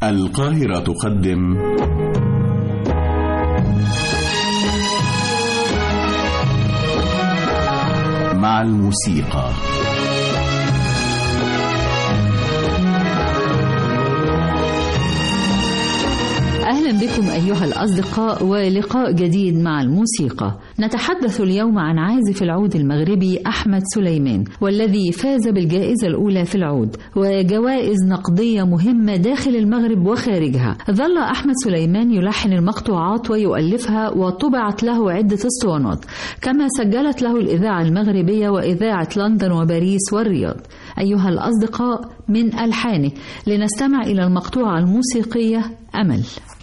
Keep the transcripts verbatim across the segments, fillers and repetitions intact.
القاهرة تقدم مع الموسيقى. أهلا بكم أيها الأصدقاء ولقاء جديد مع الموسيقى. نتحدث اليوم عن عازف العود المغربي أحمد سليمان، والذي فاز بالجائزة الأولى في العود وجوائز نقدية مهمة داخل المغرب وخارجها. ظل أحمد سليمان يلحن المقطوعات ويؤلفها، وطبعت له عدة اسطوانات، كما سجلت له الإذاعة المغربية وإذاعة لندن وباريس والرياض. أيها الأصدقاء، من ألحانه لنستمع إلى المقطوعة الموسيقية أمل.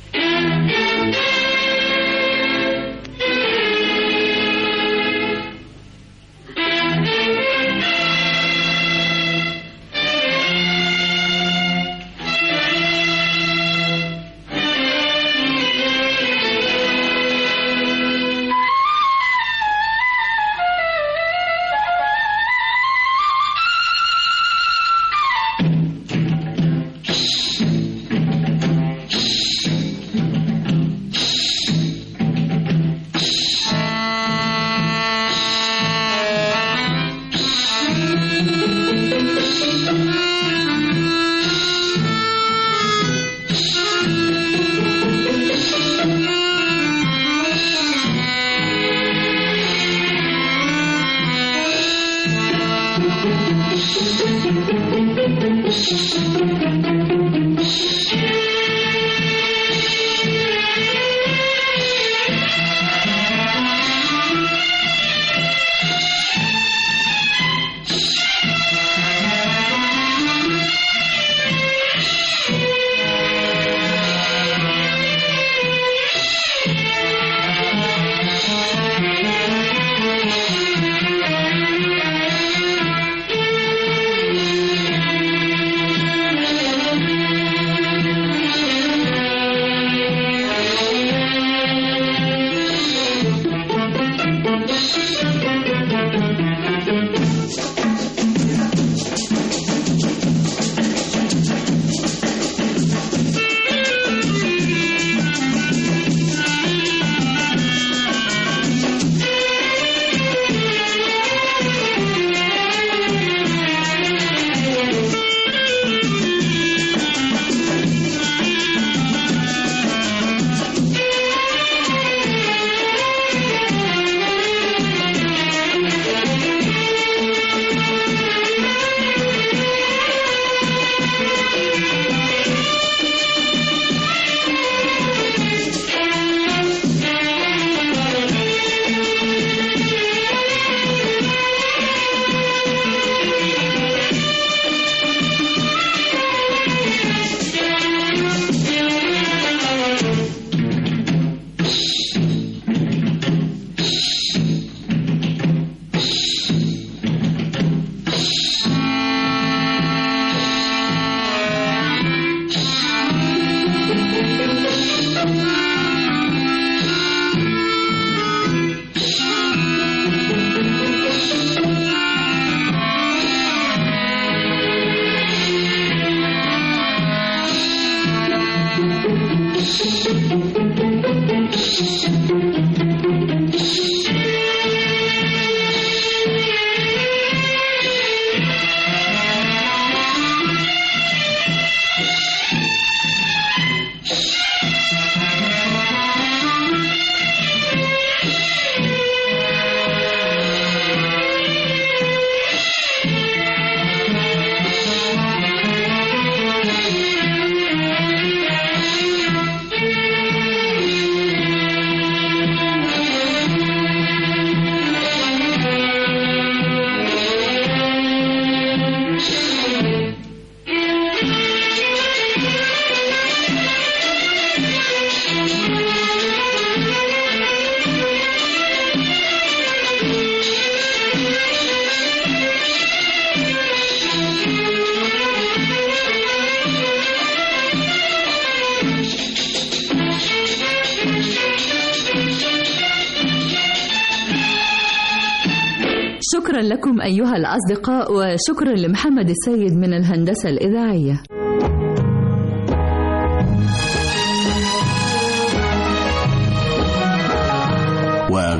شكرا لكم أيها الأصدقاء، وشكرا لمحمد السيد من الهندسة الإذاعية.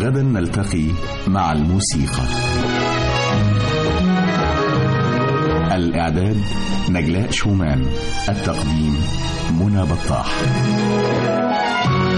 غدا نلتقي مع الموسيقى. الإعداد نجلاء شومان، التقديم منى بطاح.